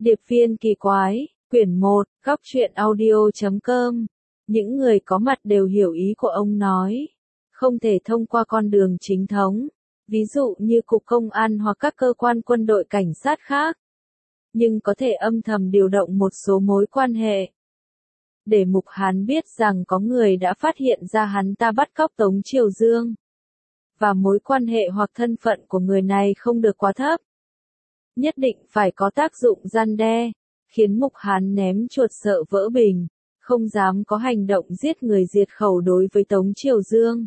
Điệp viên kỳ quái, quyển 1, góc truyện audio.com. Những người có mặt đều hiểu ý của ông nói. Không thể thông qua con đường chính thống, ví dụ như cục công an hoặc các cơ quan quân đội cảnh sát khác. Nhưng có thể âm thầm điều động một số mối quan hệ. Để Mục Hán biết rằng có người đã phát hiện ra hắn ta bắt cóc Tống Triều Dương. Và mối quan hệ hoặc thân phận của người này không được quá thấp. Nhất định phải có tác dụng răn đe, khiến Mục Hán ném chuột sợ vỡ bình, không dám có hành động giết người diệt khẩu đối với Tống Triều Dương.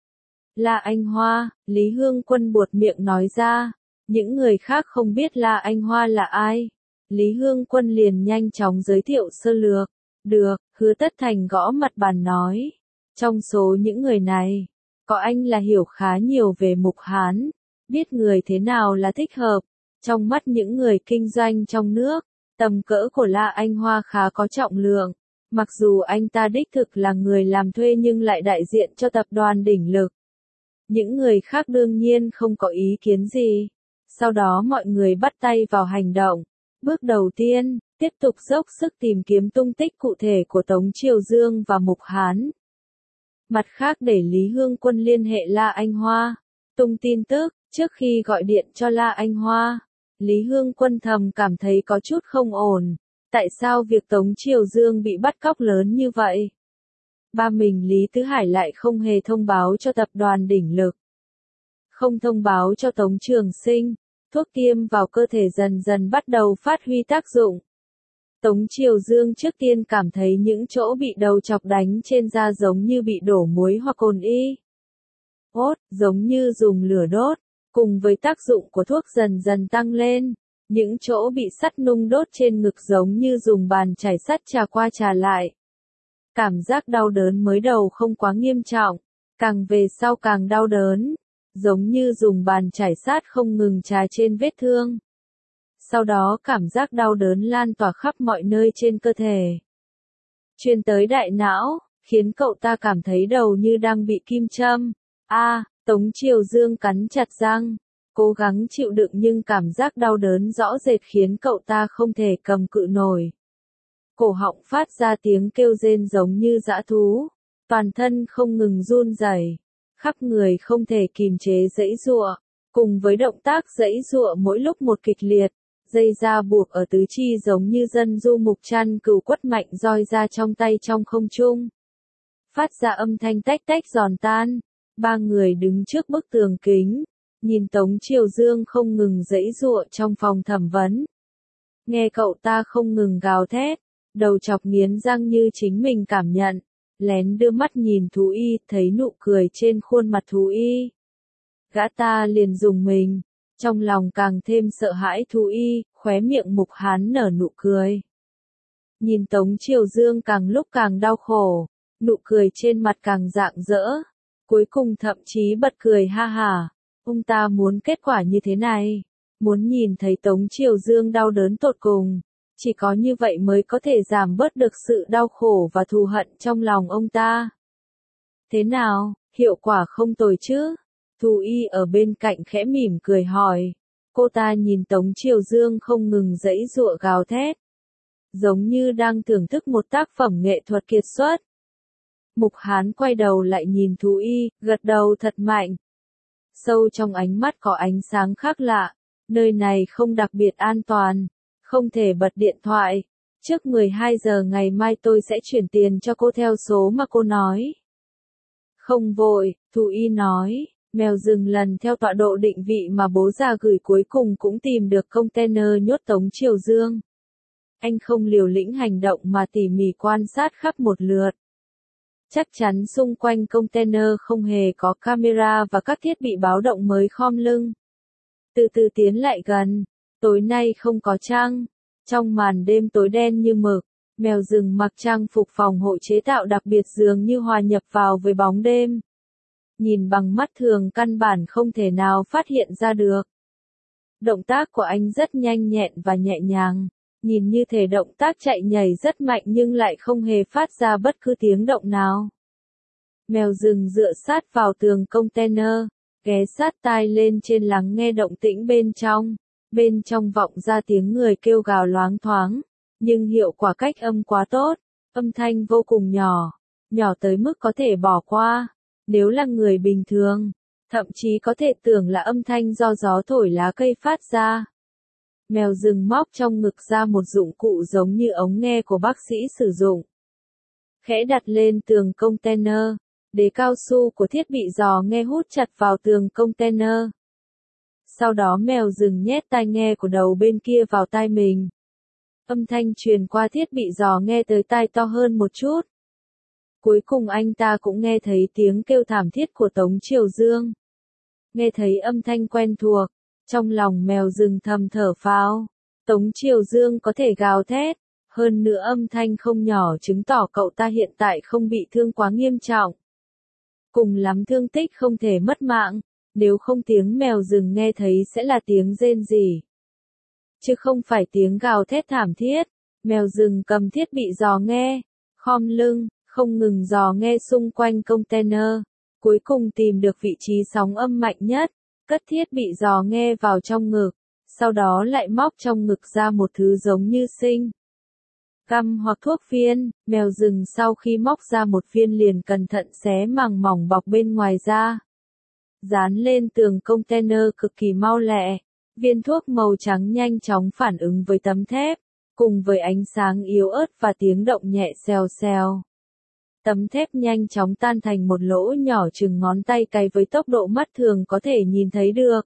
La Anh Hoa, Lý Hương Quân buột miệng nói ra, những người khác không biết La Anh Hoa là ai. Lý Hương Quân liền nhanh chóng giới thiệu sơ lược. Được, Hứa Tất Thành gõ mặt bàn nói. Trong số những người này, có anh là hiểu khá nhiều về Mục Hán, biết người thế nào là thích hợp. Trong mắt những người kinh doanh trong nước, tầm cỡ của La Anh Hoa khá có trọng lượng. Mặc dù anh ta đích thực là người làm thuê nhưng lại đại diện cho tập đoàn đỉnh lực. Những người khác đương nhiên không có ý kiến gì. Sau đó mọi người bắt tay vào hành động. Bước đầu tiên, tiếp tục dốc sức tìm kiếm tung tích cụ thể của Tống Triều Dương và Mục Hán. Mặt khác để Lý Hương Quân liên hệ La Anh Hoa, tung tin tức. Trước khi gọi điện cho La Anh Hoa, Lý Hương Quân thầm cảm thấy có chút không ổn. Tại sao việc Tống Triều Dương bị bắt cóc lớn như vậy? Ba mình Lý Tứ Hải lại không hề thông báo cho tập đoàn đỉnh lực. Không thông báo cho Tống Trường Sinh, thuốc tiêm vào cơ thể dần dần bắt đầu phát huy tác dụng. Tống Triều Dương trước tiên cảm thấy những chỗ bị đầu chọc đánh trên da giống như bị đổ muối hoặc cồn y. Giống như dùng lửa đốt, cùng với tác dụng của thuốc dần dần tăng lên. Những chỗ bị sắt nung đốt trên ngực giống như dùng bàn chải sắt chà qua chà lại. Cảm giác đau đớn mới đầu không quá nghiêm trọng, càng về sau càng đau đớn, giống như dùng bàn chải sắt không ngừng chà trên vết thương. Sau đó cảm giác đau đớn lan tỏa khắp mọi nơi trên cơ thể. Truyền tới đại não, khiến cậu ta cảm thấy đầu như đang bị kim châm. Tống Triều Dương cắn chặt răng, cố gắng chịu đựng nhưng cảm giác đau đớn rõ rệt khiến cậu ta không thể cầm cự nổi. Cổ họng phát ra tiếng kêu rên giống như dã thú, toàn thân không ngừng run rẩy, khắp người không thể kìm chế giãy giụa, cùng với động tác giãy giụa mỗi lúc một kịch liệt, dây da buộc ở tứ chi giống như dân du mục chăn cừu quất mạnh roi ra trong tay trong không trung. Phát ra âm thanh tách tách giòn tan, ba người đứng trước bức tường kính, nhìn Tống Triều Dương không ngừng giãy giụa trong phòng thẩm vấn. Nghe cậu ta không ngừng gào thét, đầu chọc nghiến răng như chính mình cảm nhận, lén đưa mắt nhìn thú y, thấy nụ cười trên khuôn mặt thú y. Gã ta liền dùng mình, trong lòng càng thêm sợ hãi thú y, khóe miệng Mục Hán nở nụ cười. Nhìn Tống Triều Dương càng lúc càng đau khổ, nụ cười trên mặt càng rạng rỡ, cuối cùng thậm chí bật cười ha hả. Ông ta muốn kết quả như thế này, muốn nhìn thấy Tống Triều Dương đau đớn tột cùng, chỉ có như vậy mới có thể giảm bớt được sự đau khổ và thù hận trong lòng ông ta. Thế nào, hiệu quả không tồi chứ? Thú y ở bên cạnh khẽ mỉm cười hỏi. Cô ta nhìn Tống Triều Dương không ngừng giãy giụa gào thét, giống như đang thưởng thức một tác phẩm nghệ thuật kiệt xuất. Mục Hán quay đầu lại nhìn thú y, gật đầu thật mạnh. Sâu trong ánh mắt có ánh sáng khác lạ, nơi này không đặc biệt an toàn, không thể bật điện thoại. Trước 12 giờ ngày mai tôi sẽ chuyển tiền cho cô theo số mà cô nói. Không vội, thú y nói, mèo rừng lần theo tọa độ định vị mà bố già gửi cuối cùng cũng tìm được container nhốt Tống Triều Dương. Anh không liều lĩnh hành động mà tỉ mỉ quan sát khắp một lượt. Chắc chắn xung quanh container không hề có camera và các thiết bị báo động mới khom lưng. Từ từ tiến lại gần, tối nay không có trăng. Trong màn đêm tối đen như mực, mèo rừng mặc trang phục phòng hộ chế tạo đặc biệt dường như hòa nhập vào với bóng đêm. Nhìn bằng mắt thường căn bản không thể nào phát hiện ra được. Động tác của anh rất nhanh nhẹn và nhẹ nhàng, nhìn như thể động tác chạy nhảy rất mạnh nhưng lại không hề phát ra bất cứ tiếng động nào. Mèo rừng dựa sát vào tường container, ghé sát tai lên trên lắng nghe động tĩnh bên trong. Bên trong vọng ra tiếng người kêu gào loáng thoáng, nhưng hiệu quả cách âm quá tốt, âm thanh vô cùng nhỏ, nhỏ tới mức có thể bỏ qua. Nếu là người bình thường, thậm chí có thể tưởng là âm thanh do gió thổi lá cây phát ra. Mèo rừng móc trong ngực ra một dụng cụ giống như ống nghe của bác sĩ sử dụng. Khẽ đặt lên tường container, đế cao su của thiết bị dò nghe hút chặt vào tường container. Sau đó mèo rừng nhét tai nghe của đầu bên kia vào tai mình. Âm thanh truyền qua thiết bị dò nghe tới tai to hơn một chút. Cuối cùng anh ta cũng nghe thấy tiếng kêu thảm thiết của Tống Triều Dương. Nghe thấy âm thanh quen thuộc, trong lòng mèo rừng thầm thở phào. Tống Triều Dương có thể gào thét, hơn nữa âm thanh không nhỏ chứng tỏ cậu ta hiện tại không bị thương quá nghiêm trọng. Cùng lắm thương tích không thể mất mạng, nếu không tiếng mèo rừng nghe thấy sẽ là tiếng rên rỉ, chứ không phải tiếng gào thét thảm thiết. Mèo rừng cầm thiết bị dò nghe, khom lưng, không ngừng dò nghe xung quanh container, cuối cùng tìm được vị trí sóng âm mạnh nhất, cất thiết bị dò nghe vào trong ngực, sau đó lại móc trong ngực ra một thứ giống như sinh găm hoặc thuốc viên. Mèo rừng sau khi móc ra một viên liền cẩn thận xé màng mỏng bọc bên ngoài ra, dán lên tường container cực kỳ mau lẹ. Viên thuốc màu trắng nhanh chóng phản ứng với tấm thép, cùng với ánh sáng yếu ớt và tiếng động nhẹ xèo xèo. Tấm thép nhanh chóng tan thành một lỗ nhỏ chừng ngón tay cái với tốc độ mắt thường có thể nhìn thấy được.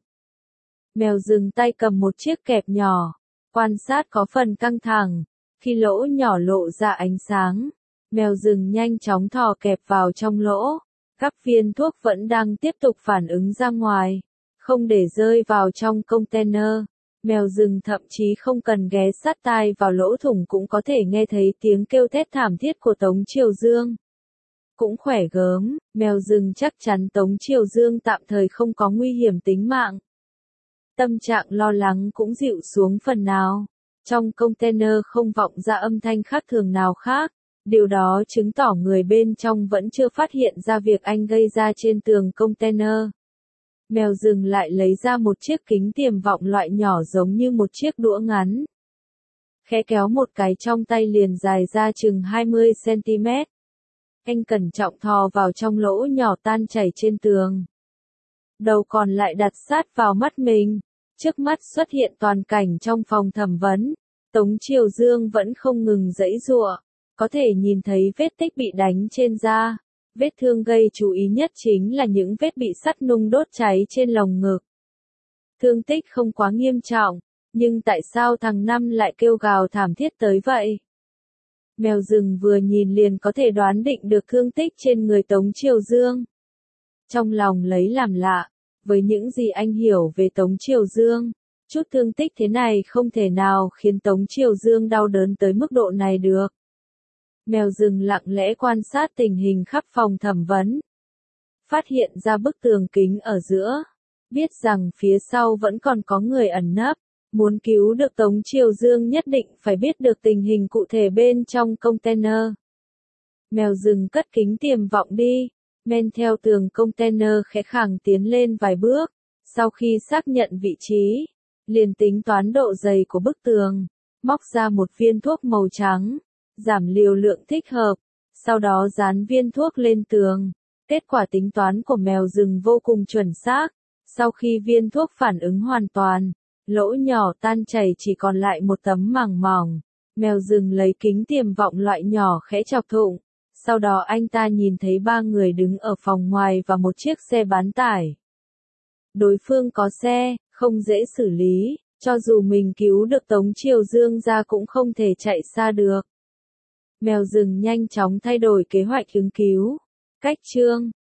Mèo rừng tay cầm một chiếc kẹp nhỏ, quan sát có phần căng thẳng. Khi lỗ nhỏ lộ ra ánh sáng, mèo rừng nhanh chóng thò kẹp vào trong lỗ. Các viên thuốc vẫn đang tiếp tục phản ứng ra ngoài, không để rơi vào trong container. Mèo rừng thậm chí không cần ghé sát tai vào lỗ thủng cũng có thể nghe thấy tiếng kêu thét thảm thiết của Tống Triều Dương. Cũng khỏe gớm, mèo rừng chắc chắn Tống Triều Dương tạm thời không có nguy hiểm tính mạng. Tâm trạng lo lắng cũng dịu xuống phần nào. Trong container không vọng ra âm thanh khác thường nào khác, điều đó chứng tỏ người bên trong vẫn chưa phát hiện ra việc anh gây ra trên tường container. Mèo rừng lại lấy ra một chiếc kính tiềm vọng loại nhỏ giống như một chiếc đũa ngắn. Khẽ kéo một cái trong tay liền dài ra chừng 20 cm. Anh cẩn trọng thò vào trong lỗ nhỏ tan chảy trên tường. Đầu còn lại đặt sát vào mắt mình. Trước mắt xuất hiện toàn cảnh trong phòng thẩm vấn. Tống Triều Dương vẫn không ngừng giãy giụa, có thể nhìn thấy vết tích bị đánh trên da. Vết thương gây chú ý nhất chính là những vết bị sắt nung đốt cháy trên lồng ngực. Thương tích không quá nghiêm trọng, nhưng tại sao thằng Năm lại kêu gào thảm thiết tới vậy? Mèo rừng vừa nhìn liền có thể đoán định được thương tích trên người Tống Triều Dương. Trong lòng lấy làm lạ, với những gì anh hiểu về Tống Triều Dương, chút thương tích thế này không thể nào khiến Tống Triều Dương đau đớn tới mức độ này được. Mèo rừng lặng lẽ quan sát tình hình khắp phòng thẩm vấn. Phát hiện ra bức tường kính ở giữa. Biết rằng phía sau vẫn còn có người ẩn nấp. Muốn cứu được Tống Triều Dương nhất định phải biết được tình hình cụ thể bên trong container. Mèo rừng cất kính tiềm vọng đi, men theo tường container khẽ khàng tiến lên vài bước. Sau khi xác nhận vị trí, liền tính toán độ dày của bức tường, móc ra một viên thuốc màu trắng, giảm liều lượng thích hợp, sau đó dán viên thuốc lên tường. Kết quả tính toán của mèo rừng vô cùng chuẩn xác. Sau khi viên thuốc phản ứng hoàn toàn, lỗ nhỏ tan chảy chỉ còn lại một tấm màng mỏng. Mèo rừng lấy kính tiềm vọng loại nhỏ khẽ chọc thụng. Sau đó anh ta nhìn thấy 3 người đứng ở phòng ngoài và một chiếc xe bán tải. Đối phương có xe, không dễ xử lý, cho dù mình cứu được Tống Triều Dương ra cũng không thể chạy xa được. Mèo rừng nhanh chóng thay đổi kế hoạch ứng cứu. Cách chương